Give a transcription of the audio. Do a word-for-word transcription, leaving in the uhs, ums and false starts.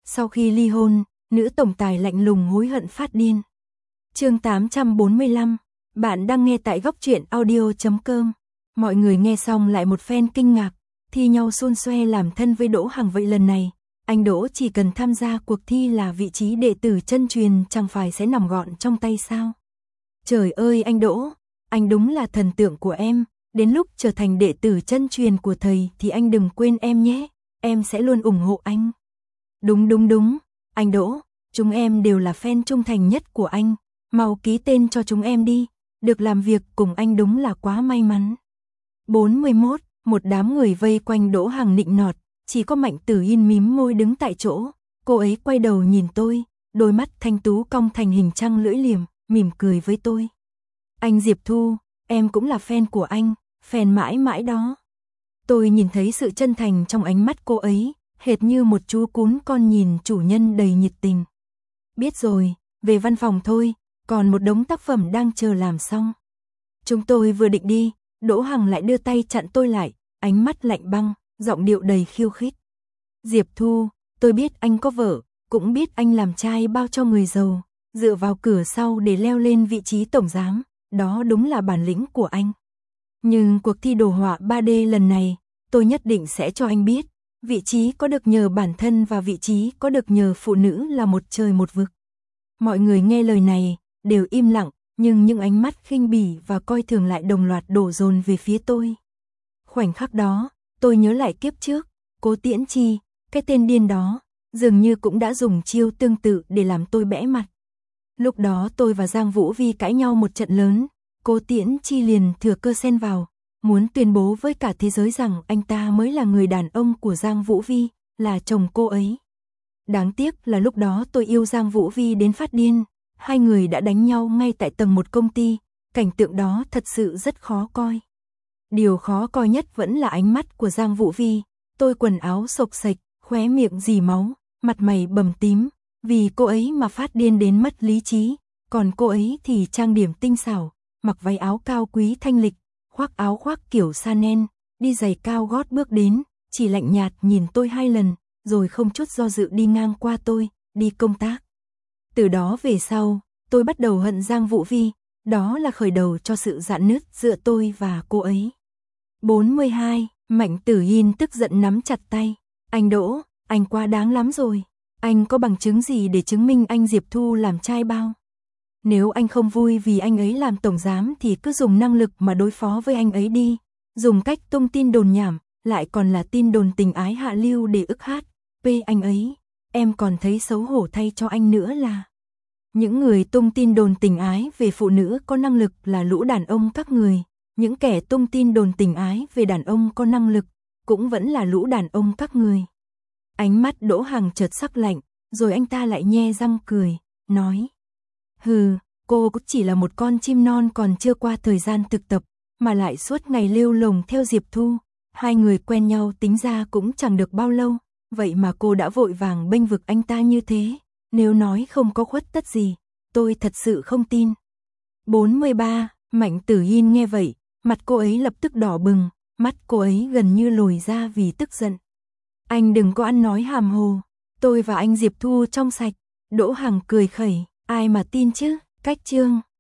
Sau khi ly hôn, nữ tổng tài lạnh lùng hối hận phát điên. Chương tám trăm bốn mươi lăm, bạn đang nghe tại góc truyện audio chấm com. Mọi người nghe xong lại một phen kinh ngạc, thi nhau xôn xoe làm thân với Đỗ Hằng. Vậy lần này, anh Đỗ chỉ cần tham gia cuộc thi là vị trí đệ tử chân truyền chẳng phải sẽ nằm gọn trong tay sao? Trời ơi anh Đỗ, anh đúng là thần tượng của em, đến lúc trở thành đệ tử chân truyền của thầy thì anh đừng quên em nhé, em sẽ luôn ủng hộ anh. Đúng đúng đúng, anh Đỗ, chúng em đều là fan trung thành nhất của anh, mau ký tên cho chúng em đi, được làm việc cùng anh đúng là quá may mắn. bốn mươi mốt, một đám người vây quanh Đỗ Hằng nịnh nọt, chỉ có Mạnh Tử Yên mím môi đứng tại chỗ, cô ấy quay đầu nhìn tôi, đôi mắt thanh tú cong thành hình trăng lưỡi liềm, mỉm cười với tôi. Anh Diệp Thu, em cũng là fan của anh, fan mãi mãi đó. Tôi nhìn thấy sự chân thành trong ánh mắt cô ấy, hệt như một chú cún con nhìn chủ nhân đầy nhiệt tình. Biết rồi, về văn phòng thôi, còn một đống tác phẩm đang chờ làm xong. Chúng tôi vừa định đi, Đỗ Hằng lại đưa tay chặn tôi lại, ánh mắt lạnh băng, giọng điệu đầy khiêu khích. Diệp Thu, tôi biết anh có vợ, cũng biết anh làm trai bao cho người giàu, dựa vào cửa sau để leo lên vị trí tổng giám, đó đúng là bản lĩnh của anh. Nhưng cuộc thi đồ họa ba D lần này, tôi nhất định sẽ cho anh biết, vị trí có được nhờ bản thân và vị trí có được nhờ phụ nữ là một trời một vực. Mọi người nghe lời này, đều im lặng, nhưng những ánh mắt khinh bỉ và coi thường lại đồng loạt đổ dồn về phía tôi. Khoảnh khắc đó, tôi nhớ lại kiếp trước, Cố Tiễn Chi, cái tên điên đó, dường như cũng đã dùng chiêu tương tự để làm tôi bẽ mặt. Lúc đó tôi và Giang Vũ Vi cãi nhau một trận lớn, Cố Tiễn Chi liền thừa cơ xen vào, muốn tuyên bố với cả thế giới rằng anh ta mới là người đàn ông của Giang Vũ Vi, là chồng cô ấy. Đáng tiếc là lúc đó tôi yêu Giang Vũ Vi đến phát điên, hai người đã đánh nhau ngay tại tầng một công ty, cảnh tượng đó thật sự rất khó coi. Điều khó coi nhất vẫn là ánh mắt của Giang Vũ Vi, tôi quần áo xộc xệch, khóe miệng rỉ máu, mặt mày bầm tím, vì cô ấy mà phát điên đến mất lý trí, còn cô ấy thì trang điểm tinh xảo, mặc váy áo cao quý thanh lịch, khoác áo khoác kiểu Chanel, đi giày cao gót bước đến, chỉ lạnh nhạt nhìn tôi hai lần, rồi không chút do dự đi ngang qua tôi, đi công tác. Từ đó về sau, tôi bắt đầu hận Giang Vũ Vi, đó là khởi đầu cho sự rạn nứt giữa tôi và cô ấy. bốn mươi hai, Mạnh Tử Yên tức giận nắm chặt tay, anh Đỗ, anh quá đáng lắm rồi, anh có bằng chứng gì để chứng minh anh Diệp Thu làm trai bao? Nếu anh không vui vì anh ấy làm tổng giám thì cứ dùng năng lực mà đối phó với anh ấy đi, dùng cách tung tin đồn nhảm, lại còn là tin đồn tình ái hạ lưu để ức hát, pê anh ấy, em còn thấy xấu hổ thay cho anh nữa là. Những người tung tin đồn tình ái về phụ nữ có năng lực là lũ đàn ông các người, những kẻ tung tin đồn tình ái về đàn ông có năng lực, cũng vẫn là lũ đàn ông các người. Ánh mắt Đỗ Hằng chợt sắc lạnh, rồi anh ta lại nhe răng cười, nói. Hừ, cô cũng chỉ là một con chim non còn chưa qua thời gian thực tập, mà lại suốt ngày lêu lồng theo Diệp Thu, hai người quen nhau tính ra cũng chẳng được bao lâu, vậy mà cô đã vội vàng bênh vực anh ta như thế, nếu nói không có khuất tất gì, tôi thật sự không tin. bốn mươi ba, Mạnh Tử Yên nghe vậy, mặt cô ấy lập tức đỏ bừng, mắt cô ấy gần như lồi ra vì tức giận. Anh đừng có ăn nói hàm hồ, tôi và anh Diệp Thu trong sạch. Đỗ Hằng cười khẩy, ai mà tin chứ, cách chương.